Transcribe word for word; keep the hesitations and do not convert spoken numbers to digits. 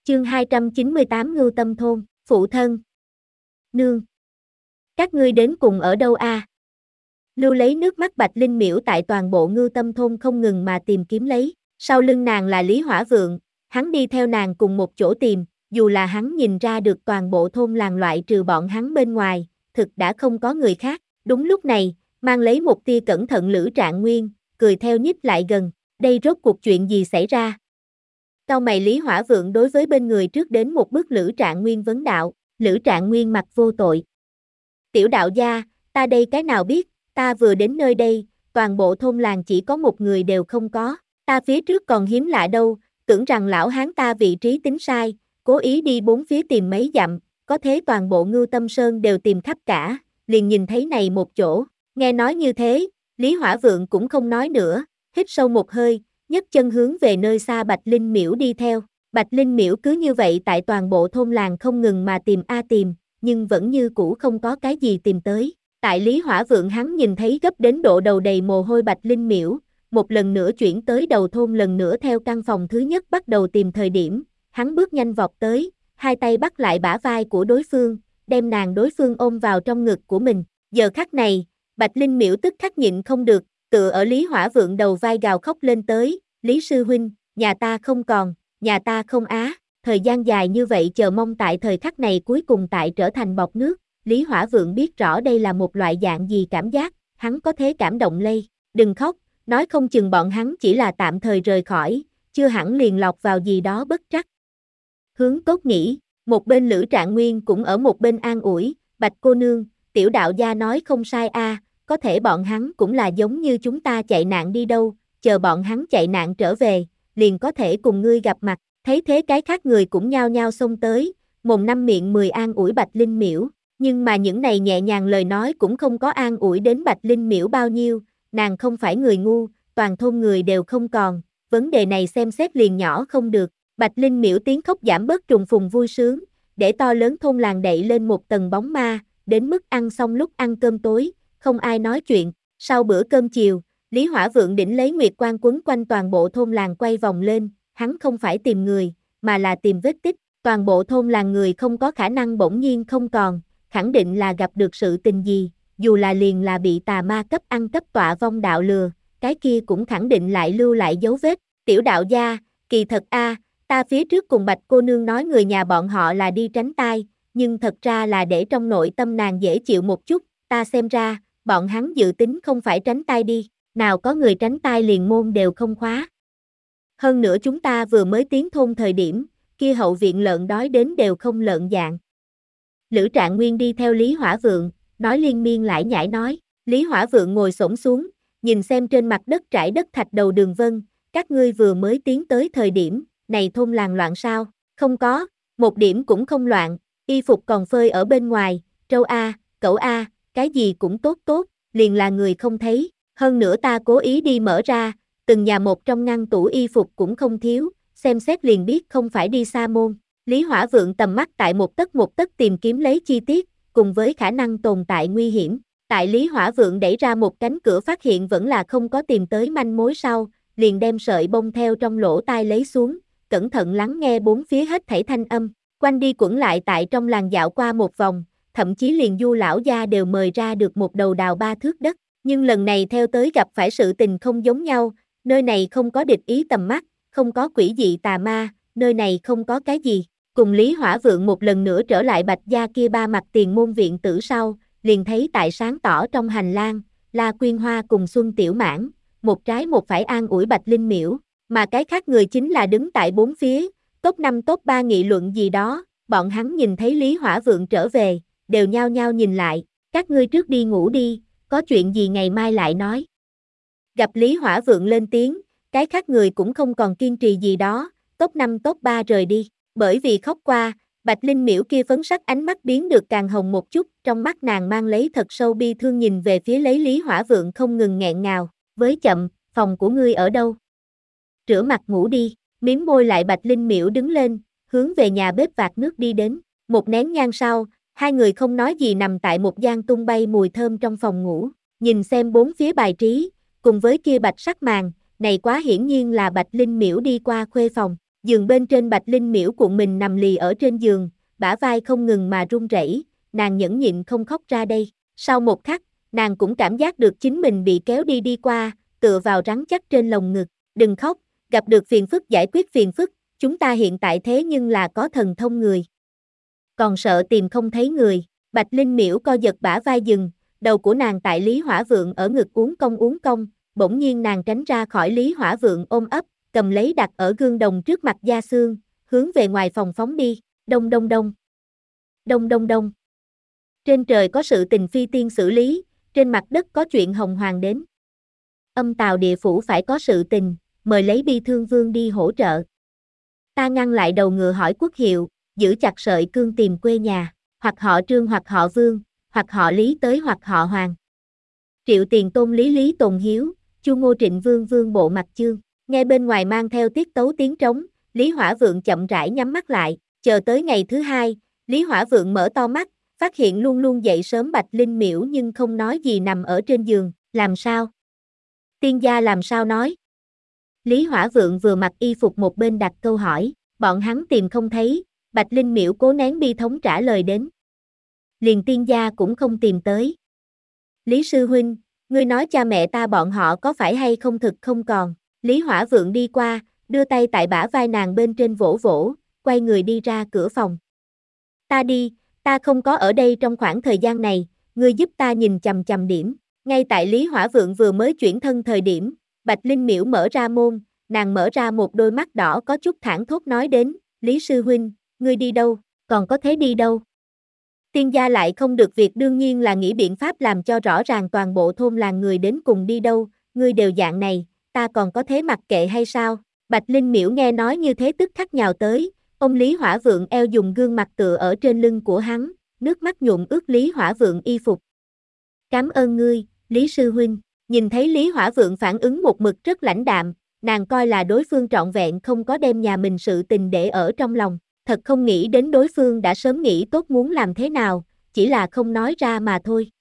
Chương hai trăm chín mươi tám Ngưu Tâm Thôn, phụ thân. Nương. Các ngươi đến cùng ở đâu a? À? Lưu lấy nước mắt Bạch Linh miễu tại toàn bộ Ngưu Tâm Thôn không ngừng mà tìm kiếm lấy, sau lưng nàng là Lý Hỏa Vượng, hắn đi theo nàng cùng một chỗ tìm, dù là hắn nhìn ra được toàn bộ thôn làng loại trừ bọn hắn bên ngoài, thực đã không có người khác. Đúng lúc này, mang lấy một tia cẩn thận Lữ Trạng Nguyên, cười theo nhích lại gần, đây rốt cuộc chuyện gì xảy ra? Cau mày Lý Hỏa Vượng đối với bên người trước đến một bước Lữ Trạng Nguyên vấn đạo, Lữ Trạng Nguyên mặt vô tội. Tiểu đạo gia, ta đây cái nào biết, ta vừa đến nơi đây, toàn bộ thôn làng chỉ có một người đều không có, ta phía trước còn hiếm lạ đâu, tưởng rằng lão hán ta vị trí tính sai, cố ý đi bốn phía tìm mấy dặm, có thế toàn bộ Ngưu Tâm Sơn đều tìm khắp cả, liền nhìn thấy này một chỗ, nghe nói như thế, Lý Hỏa Vượng cũng không nói nữa, hít sâu một hơi, nhấc chân hướng về nơi xa Bạch Linh miễu đi theo. Bạch Linh miễu cứ như vậy tại toàn bộ thôn làng không ngừng mà tìm a tìm, nhưng vẫn như cũ không có cái gì tìm tới. Tại Lý Hỏa Vượng hắn nhìn thấy gấp đến độ đầu đầy mồ hôi Bạch Linh miễu, một lần nữa chuyển tới đầu thôn lần nữa theo căn phòng thứ nhất bắt đầu tìm thời điểm, hắn bước nhanh vọt tới, hai tay bắt lại bả vai của đối phương, đem nàng đối phương ôm vào trong ngực của mình. Giờ khắc này, Bạch Linh miễu tức khắc nhịn không được, tựa ở Lý Hỏa Vượng đầu vai gào khóc lên tới, Lý sư huynh, nhà ta không còn, nhà ta không á, thời gian dài như vậy chờ mong tại thời khắc này cuối cùng tại trở thành bọt nước, Lý Hỏa Vượng biết rõ đây là một loại dạng gì cảm giác, hắn có thế cảm động lây, đừng khóc, nói không chừng bọn hắn chỉ là tạm thời rời khỏi, chưa hẳn liền lọt vào gì đó bất trắc. Hướng tốt nghĩ, một bên Lữ Trạng Nguyên cũng ở một bên an ủi, Bạch cô nương, tiểu đạo gia nói không sai a, à, có thể bọn hắn cũng là giống như chúng ta chạy nạn đi đâu, chờ bọn hắn chạy nạn trở về, liền có thể cùng ngươi gặp mặt, thấy thế cái khác người cũng nhao nhao xông tới, mồm năm miệng mười an ủi Bạch Linh miễu, nhưng mà những này nhẹ nhàng lời nói cũng không có an ủi đến Bạch Linh miễu bao nhiêu, nàng không phải người ngu, toàn thôn người đều không còn, vấn đề này xem xét liền nhỏ không được, Bạch Linh miễu tiếng khóc giảm bớt trùng phùng vui sướng, để to lớn thôn làng đậy lên một tầng bóng ma, đến mức ăn xong lúc ăn cơm tối, không ai nói chuyện, sau bữa cơm chiều, Lý Hỏa Vượng đỉnh lấy nguyệt quang quấn quanh toàn bộ thôn làng quay vòng lên, hắn không phải tìm người, mà là tìm vết tích, toàn bộ thôn làng người không có khả năng bỗng nhiên không còn, khẳng định là gặp được sự tình gì, dù là liền là bị tà ma cấp ăn cấp tọa vong đạo lừa, cái kia cũng khẳng định lại lưu lại dấu vết, tiểu đạo gia, kỳ thật a, ta phía trước cùng Bạch cô nương nói người nhà bọn họ là đi tránh tai, nhưng thật ra là để trong nội tâm nàng dễ chịu một chút, ta xem ra, bọn hắn dự tính không phải tránh tai đi, nào có người tránh tai liền môn đều không khóa. Hơn nữa chúng ta vừa mới tiến thôn thời điểm, kia hậu viện lợn đói đến đều không lợn dạng. Lữ Trạng Nguyên đi theo Lý Hỏa Vượng, nói liên miên lại nhải nói, Lý Hỏa Vượng ngồi xổm xuống, nhìn xem trên mặt đất trải đất thạch đầu Đường Vân, các ngươi vừa mới tiến tới thời điểm, này thôn làng loạn sao, không có, một điểm cũng không loạn, y phục còn phơi ở bên ngoài, trâu a, cẩu a, cái gì cũng tốt tốt, liền là người không thấy, hơn nữa ta cố ý đi mở ra, từng nhà một trong ngăn tủ y phục cũng không thiếu, xem xét liền biết không phải đi xa môn. Lý Hỏa Vượng tầm mắt tại một tấc một tấc tìm kiếm lấy chi tiết, cùng với khả năng tồn tại nguy hiểm. Tại Lý Hỏa Vượng đẩy ra một cánh cửa phát hiện vẫn là không có tìm tới manh mối sau, liền đem sợi bông theo trong lỗ tai lấy xuống, cẩn thận lắng nghe bốn phía hết thảy thanh âm, quanh đi quẩn lại tại trong làng dạo qua một vòng, thậm chí liền Du lão gia đều mời ra được một đầu đào ba thước đất, nhưng lần này theo tới gặp phải sự tình không giống nhau, nơi này không có địch ý tầm mắt, không có quỷ dị tà ma, nơi này không có cái gì. Cùng Lý Hỏa Vượng một lần nữa trở lại Bạch gia kia ba mặt tiền môn viện tử sau, liền thấy tại sáng tỏ trong hành lang, La Quyên Hoa cùng Xuân Tiểu Mãn, một trái một phải an ủi Bạch Linh miễu, mà cái khác người chính là đứng tại bốn phía, top năm top ba nghị luận gì đó, bọn hắn nhìn thấy Lý Hỏa Vượng trở về, đều nhao nhao nhìn lại, các ngươi trước đi ngủ đi, có chuyện gì ngày mai lại nói. Gặp Lý Hỏa Vượng lên tiếng, cái khác người cũng không còn kiên trì gì đó, top năm top ba rời đi. Bởi vì khóc qua, Bạch Linh miễu kia phấn sắc ánh mắt biến được càng hồng một chút, trong mắt nàng mang lấy thật sâu bi thương nhìn về phía lấy Lý Hỏa Vượng không ngừng nghẹn ngào, với chậm, phòng của ngươi ở đâu? Rửa mặt ngủ đi, miếm môi lại Bạch Linh miễu đứng lên, hướng về nhà bếp vạc nước đi đến, một nén nhang sau, hai người không nói gì nằm tại một gian tung bay mùi thơm trong phòng ngủ, nhìn xem bốn phía bài trí, cùng với kia bạch sắc màn, này quá hiển nhiên là Bạch Linh miễu đi qua khuê phòng. Giường bên trên Bạch Linh Miễu cuộn mình nằm lì ở trên giường, bả vai không ngừng mà run rẩy, nàng nhẫn nhịn không khóc ra đây. Sau một khắc, nàng cũng cảm giác được chính mình bị kéo đi đi qua, tựa vào rắn chắc trên lồng ngực. Đừng khóc, gặp được phiền phức giải quyết phiền phức, chúng ta hiện tại thế nhưng là có thần thông người. Còn sợ tìm không thấy người. Bạch Linh Miễu co giật bả vai giường, đầu của nàng tại Lý Hỏa Vượng ở ngực uốn cong uốn cong, bỗng nhiên nàng tránh ra khỏi Lý Hỏa Vượng ôm ấp, cầm lấy đặt ở gương đồng trước mặt Gia Xương, hướng về ngoài phòng phóng đi. Đông đông đông. Đông đông đông. Trên trời có sự tình phi tiên xử lý, trên mặt đất có chuyện hồng hoàng đến. Âm Tào địa phủ phải có sự tình, mời lấy Bi Thương Vương đi hỗ trợ. Ta ngăn lại đầu ngựa hỏi quốc hiệu, giữ chặt sợi cương tìm quê nhà, hoặc họ Trương hoặc họ Vương, hoặc họ Lý tới hoặc họ Hoàng. Triệu Tiền Tôn Lý Lý Tồn Hiếu, Chu Ngô Trịnh Vương Vương bộ mặt chương. Nghe bên ngoài mang theo tiết tấu tiếng trống, Lý Hỏa Vượng chậm rãi nhắm mắt lại, chờ tới ngày thứ hai, Lý Hỏa Vượng mở to mắt, phát hiện luôn luôn dậy sớm Bạch Linh Miễu nhưng không nói gì nằm ở trên giường, làm sao? Tiên gia làm sao nói? Lý Hỏa Vượng vừa mặc y phục một bên đặt câu hỏi, bọn hắn tìm không thấy, Bạch Linh Miễu cố nén bi thống trả lời đến. Liền tiên gia cũng không tìm tới. Lý sư huynh, ngươi nói cha mẹ ta bọn họ có phải hay không thực không còn? Lý Hỏa Vượng đi qua, đưa tay tại bả vai nàng bên trên vỗ vỗ, quay người đi ra cửa phòng. Ta đi, ta không có ở đây trong khoảng thời gian này, ngươi giúp ta nhìn chằm chằm điểm. Ngay tại Lý Hỏa Vượng vừa mới chuyển thân thời điểm, Bạch Linh Miễu mở ra môn, nàng mở ra một đôi mắt đỏ có chút thảng thốt nói đến, Lý sư huynh, ngươi đi đâu, còn có thế đi đâu? Tiên gia lại không được việc đương nhiên là nghĩ biện pháp làm cho rõ ràng toàn bộ thôn làng người đến cùng đi đâu, ngươi đều dạng này, ta còn có thế mặc kệ hay sao? Bạch Linh Miễu nghe nói như thế tức khắc nhào tới, ông Lý Hỏa Vượng eo dùng gương mặt tựa ở trên lưng của hắn, nước mắt nhuộm ướt Lý Hỏa Vượng y phục. Cảm ơn ngươi, Lý sư huynh. Nhìn thấy Lý Hỏa Vượng phản ứng một mực rất lãnh đạm, nàng coi là đối phương trọn vẹn không có đem nhà mình sự tình để ở trong lòng, thật không nghĩ đến đối phương đã sớm nghĩ tốt muốn làm thế nào, chỉ là không nói ra mà thôi.